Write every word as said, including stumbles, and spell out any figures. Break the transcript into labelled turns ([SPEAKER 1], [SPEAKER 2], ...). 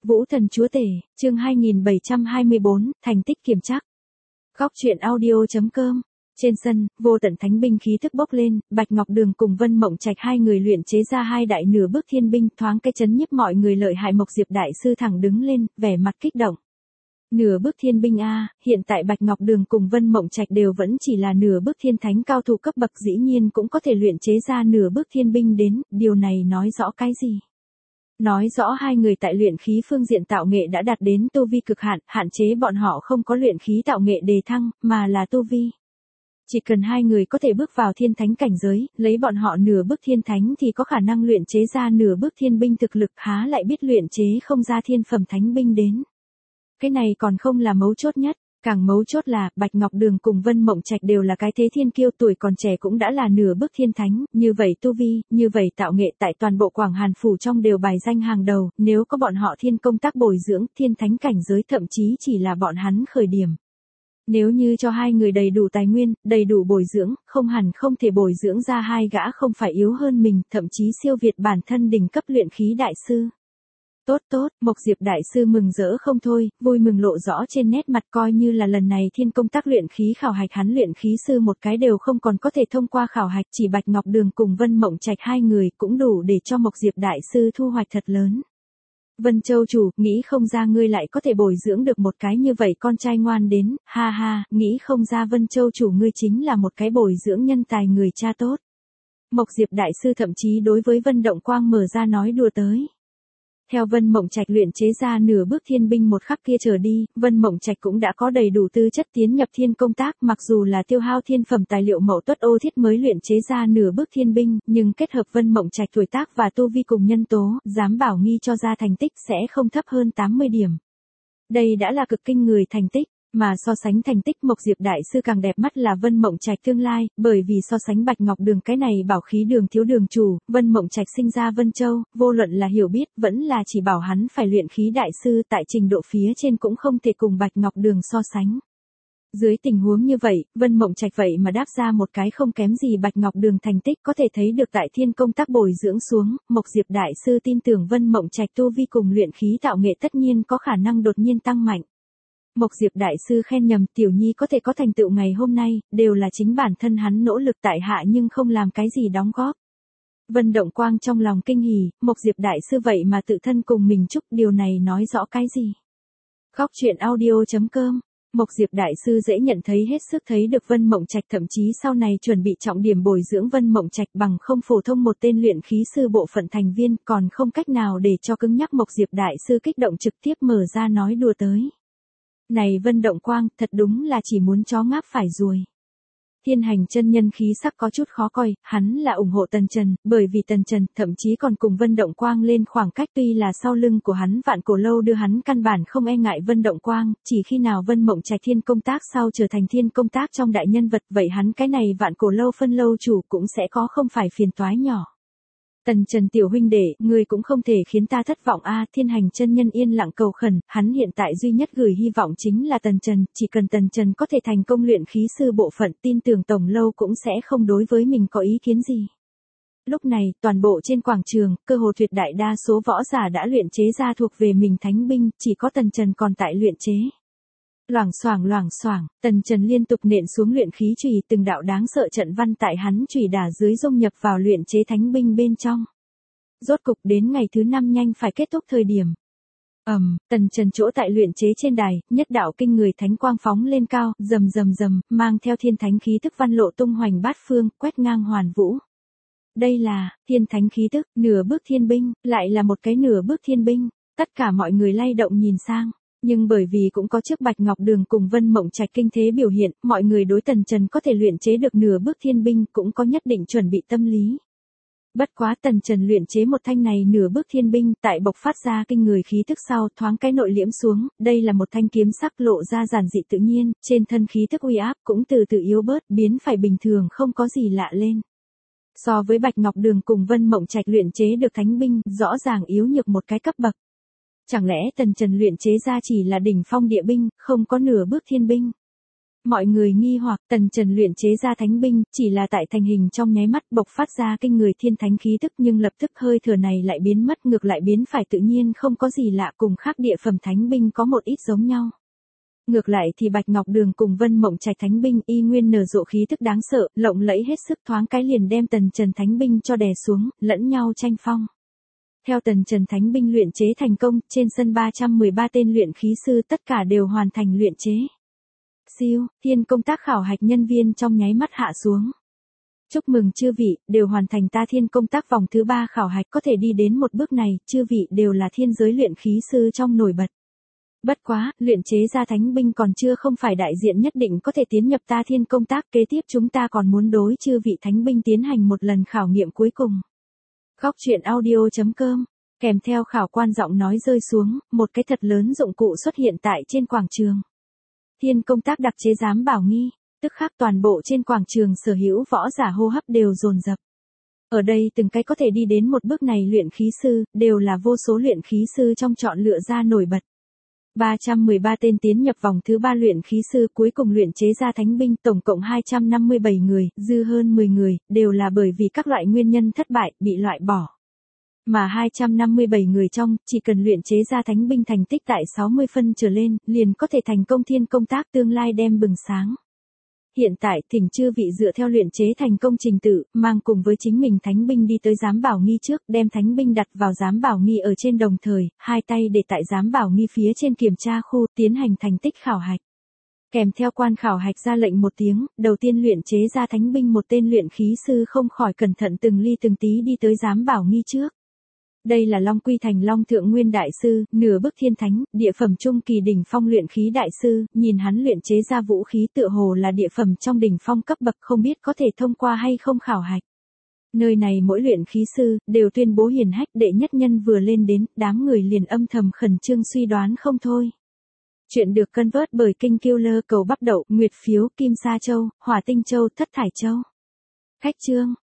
[SPEAKER 1] Vũ thần chúa tể, chương hai nghìn bảy trăm hai mươi bốn, thành tích kiểm trắc. Góc truyện audio chấm com. Trên sân, vô tận thánh binh khí thức bốc lên, Bạch Ngọc Đường cùng Vân Mộng Trạch hai người luyện chế ra hai đại nửa bước thiên binh, thoáng cái chấn nhiếp mọi người lợi hại. Mộc Diệp đại sư thẳng đứng lên, vẻ mặt kích động. Nửa bước thiên binh a, hiện tại Bạch Ngọc Đường cùng Vân Mộng Trạch đều vẫn chỉ là nửa bước thiên thánh cao thủ cấp bậc, dĩ nhiên cũng có thể luyện chế ra nửa bước thiên binh đến, điều này nói rõ cái gì? Nói rõ hai người tại luyện khí phương diện tạo nghệ đã đạt đến tu vi cực hạn, hạn chế bọn họ không có luyện khí tạo nghệ đề thăng, mà là tu vi. Chỉ cần hai người có thể bước vào thiên thánh cảnh giới, lấy bọn họ nửa bước thiên thánh thì có khả năng luyện chế ra nửa bước thiên binh, thực lực há lại biết luyện chế không ra thiên phẩm thánh binh đến. Cái này còn không là mấu chốt nhất. Càng mấu chốt là, Bạch Ngọc Đường cùng Vân Mộng Trạch đều là cái thế thiên kiêu, tuổi còn trẻ cũng đã là nửa bước thiên thánh, như vậy tu vi, như vậy tạo nghệ tại toàn bộ Quảng Hàn Phủ trong đều bài danh hàng đầu, nếu có bọn họ thiên công tác bồi dưỡng, thiên thánh cảnh giới thậm chí chỉ là bọn hắn khởi điểm. Nếu như cho hai người đầy đủ tài nguyên, đầy đủ bồi dưỡng, không hẳn không thể bồi dưỡng ra hai gã không phải yếu hơn mình, thậm chí siêu việt bản thân đỉnh cấp luyện khí đại sư. Tốt tốt, Mộc Diệp đại sư mừng rỡ không thôi, vui mừng lộ rõ trên nét mặt, coi như là lần này thiên công tác luyện khí khảo hạch hắn luyện khí sư một cái đều không còn có thể thông qua khảo hạch, chỉ Bạch Ngọc Đường cùng Vân Mộng Trạch hai người cũng đủ để cho Mộc Diệp đại sư thu hoạch thật lớn. Vân Châu chủ, nghĩ không ra ngươi lại có thể bồi dưỡng được một cái như vậy con trai ngoan đến, ha ha, nghĩ không ra Vân Châu chủ ngươi chính là một cái bồi dưỡng nhân tài người cha tốt. Mộc Diệp đại sư thậm chí đối với Vân Động Quang mở ra nói đùa tới. Theo Vân Mộng Trạch luyện chế ra nửa bước thiên binh một khắc kia trở đi, Vân Mộng Trạch cũng đã có đầy đủ tư chất tiến nhập thiên công tác, mặc dù là tiêu hao thiên phẩm tài liệu mậu tuất ô thiết mới luyện chế ra nửa bước thiên binh, nhưng kết hợp Vân Mộng Trạch tuổi tác và tu vi cùng nhân tố, dám bảo nghi cho ra thành tích sẽ không thấp hơn tám mươi điểm. Đây đã là cực kinh người thành tích. Mà so sánh thành tích Mộc Diệp đại sư càng đẹp mắt là Vân Mộng Trạch tương lai, bởi vì so sánh Bạch Ngọc Đường cái này bảo khí đường thiếu đường chủ, Vân Mộng Trạch sinh ra Vân Châu, vô luận là hiểu biết, vẫn là chỉ bảo hắn phải luyện khí đại sư, tại trình độ phía trên cũng không thể cùng Bạch Ngọc Đường so sánh. Dưới tình huống như vậy, Vân Mộng Trạch vậy mà đáp ra một cái không kém gì Bạch Ngọc Đường thành tích, có thể thấy được tại thiên công tác bồi dưỡng xuống, Mộc Diệp đại sư tin tưởng Vân Mộng Trạch tu vi cùng luyện khí tạo nghệ tất nhiên có khả năng đột nhiên tăng mạnh. Mộc Diệp đại sư khen nhầm, tiểu nhi có thể có thành tựu ngày hôm nay, đều là chính bản thân hắn nỗ lực, tại hạ nhưng không làm cái gì đóng góp. Vân Động Quang trong lòng kinh hỉ, Mộc Diệp đại sư vậy mà tự thân cùng mình chúc, điều này nói rõ cái gì? Góc truyện audio chấm com. Mộc Diệp đại sư dễ nhận thấy hết sức thấy được Vân Mộng Trạch, thậm chí sau này chuẩn bị trọng điểm bồi dưỡng Vân Mộng Trạch, bằng không phổ thông một tên luyện khí sư bộ phận thành viên, còn không cách nào để cho cứng nhắc. Mộc Diệp đại sư kích động trực tiếp mở ra nói đùa tới. Này Vân Động Quang, thật đúng là chỉ muốn chó ngáp phải ruồi. Thiên Hành chân nhân khí sắc có chút khó coi, hắn là ủng hộ Tần Trần, bởi vì Tần Trần thậm chí còn cùng Vân Động Quang lên khoảng cách, tuy là sau lưng của hắn Vạn Cổ Lâu đưa hắn căn bản không e ngại Vân Động Quang, chỉ khi nào Vân Mộng Trạch thiên công tác sau trở thành thiên công tác trong đại nhân vật, vậy hắn cái này Vạn Cổ Lâu phân lâu chủ cũng sẽ có không phải phiền toái nhỏ. Tần Trần tiểu huynh đệ, ngươi cũng không thể khiến ta thất vọng a. Thiên Hành chân nhân yên lặng cầu khẩn, hắn hiện tại duy nhất gửi hy vọng chính là Tần Trần, chỉ cần Tần Trần có thể thành công luyện khí sư bộ phận, tin tưởng tổng lâu cũng sẽ không đối với mình có ý kiến gì. Lúc này, toàn bộ trên quảng trường, cơ hồ tuyệt đại đa số võ giả đã luyện chế ra thuộc về mình thánh binh, chỉ có Tần Trần còn tại luyện chế. Loảng xoảng loảng xoảng, Tần Trần liên tục nện xuống luyện khí chùy, từng đạo đáng sợ trận văn tại hắn chùy đả dưới dung nhập vào luyện chế thánh binh bên trong. Rốt cục đến ngày thứ năm nhanh phải kết thúc thời điểm. Ầm, um, Tần Trần chỗ tại luyện chế trên đài, nhất đạo kinh người thánh quang phóng lên cao, rầm rầm rầm, mang theo thiên thánh khí tức văn lộ tung hoành bát phương, quét ngang hoàn vũ. Đây là thiên thánh khí tức, nửa bước thiên binh, lại là một cái nửa bước thiên binh, tất cả mọi người lay động nhìn sang. Nhưng bởi vì cũng có trước Bạch Ngọc Đường cùng Vân Mộng Trạch kinh thế biểu hiện, mọi người đối Tần Trần có thể luyện chế được nửa bước thiên binh cũng có nhất định chuẩn bị tâm lý. Bất quá Tần Trần luyện chế một thanh này nửa bước thiên binh, tại bộc phát ra kinh người khí tức sau, thoáng cái nội liễm xuống, đây là một thanh kiếm sắc lộ ra giản dị tự nhiên, trên thân khí tức uy áp cũng từ từ yếu bớt, biến phải bình thường không có gì lạ lên. So với Bạch Ngọc Đường cùng Vân Mộng Trạch luyện chế được thánh binh, rõ ràng yếu nhược một cái cấp bậc. Chẳng lẽ Tần Trần luyện chế ra chỉ là đỉnh phong địa binh, không có nửa bước thiên binh? Mọi người nghi hoặc Tần Trần luyện chế ra thánh binh, chỉ là tại thành hình trong nháy mắt bộc phát ra kinh người thiên thánh khí tức, nhưng lập tức hơi thừa này lại biến mất, ngược lại biến phải tự nhiên, không có gì lạ, cùng khác địa phẩm thánh binh có một ít giống nhau. Ngược lại thì Bạch Ngọc Đường cùng Vân Mộng Trạch thánh binh y nguyên nở rộ khí tức đáng sợ, lộng lẫy hết sức, thoáng cái liền đem Tần Trần thánh binh cho đè xuống, lẫn nhau tranh phong. Theo Tần Trần thánh binh luyện chế thành công, trên sân ba trăm mười ba tên luyện khí sư tất cả đều hoàn thành luyện chế. Siêu, thiên công tác khảo hạch nhân viên trong nháy mắt hạ xuống. Chúc mừng chư vị, đều hoàn thành ta thiên công tác vòng thứ ba khảo hạch, có thể đi đến một bước này, chư vị đều là thiên giới luyện khí sư trong nổi bật. Bất quá, luyện chế ra thánh binh còn chưa không phải đại diện nhất định có thể tiến nhập ta thiên công tác, kế tiếp chúng ta còn muốn đối chư vị thánh binh tiến hành một lần khảo nghiệm cuối cùng. Góc truyện audio chấm com, kèm theo khảo quan giọng nói rơi xuống, một cái thật lớn dụng cụ xuất hiện tại trên quảng trường. Thiên công tác đặc chế giám bảo nghi, tức khắc toàn bộ trên quảng trường sở hữu võ giả hô hấp đều dồn dập. Ở đây từng cái có thể đi đến một bước này luyện khí sư, đều là vô số luyện khí sư trong chọn lựa ra nổi bật. ba trăm mười ba tên tiến nhập vòng thứ ba luyện khí sư cuối cùng luyện chế ra thánh binh, tổng cộng hai trăm năm mươi bảy người, dư hơn mười người, đều là bởi vì các loại nguyên nhân thất bại, bị loại bỏ. Mà hai trăm năm mươi bảy người trong, chỉ cần luyện chế ra thánh binh thành tích tại sáu mươi phân trở lên, liền có thể thành công thiên công tác tương lai đem bừng sáng. Hiện tại, thỉnh chư vị dựa theo luyện chế thành công trình tự, mang cùng với chính mình thánh binh đi tới giám bảo nghi trước, đem thánh binh đặt vào giám bảo nghi ở trên đồng thời, hai tay để tại giám bảo nghi phía trên kiểm tra khu, tiến hành thành tích khảo hạch. Kèm theo quan khảo hạch ra lệnh một tiếng, đầu tiên luyện chế ra thánh binh một tên luyện khí sư không khỏi cẩn thận từng ly từng tí đi tới giám bảo nghi trước. Đây là Long Quy Thành Long Thượng Nguyên Đại Sư, nửa bức thiên thánh, địa phẩm trung kỳ đỉnh phong luyện khí đại sư, nhìn hắn luyện chế ra vũ khí tựa hồ là địa phẩm trong đỉnh phong cấp bậc, không biết có thể thông qua hay không khảo hạch. Nơi này mỗi luyện khí sư, đều tuyên bố hiển hách, đệ nhất nhân vừa lên đến, đám người liền âm thầm khẩn trương suy đoán không thôi. Chuyện được cân vớt bởi Kinh Killer cầu bắp đậu, Nguyệt Phiếu, Kim Sa Châu, Hỏa Tinh Châu, Thất Thải Châu. Khách chương,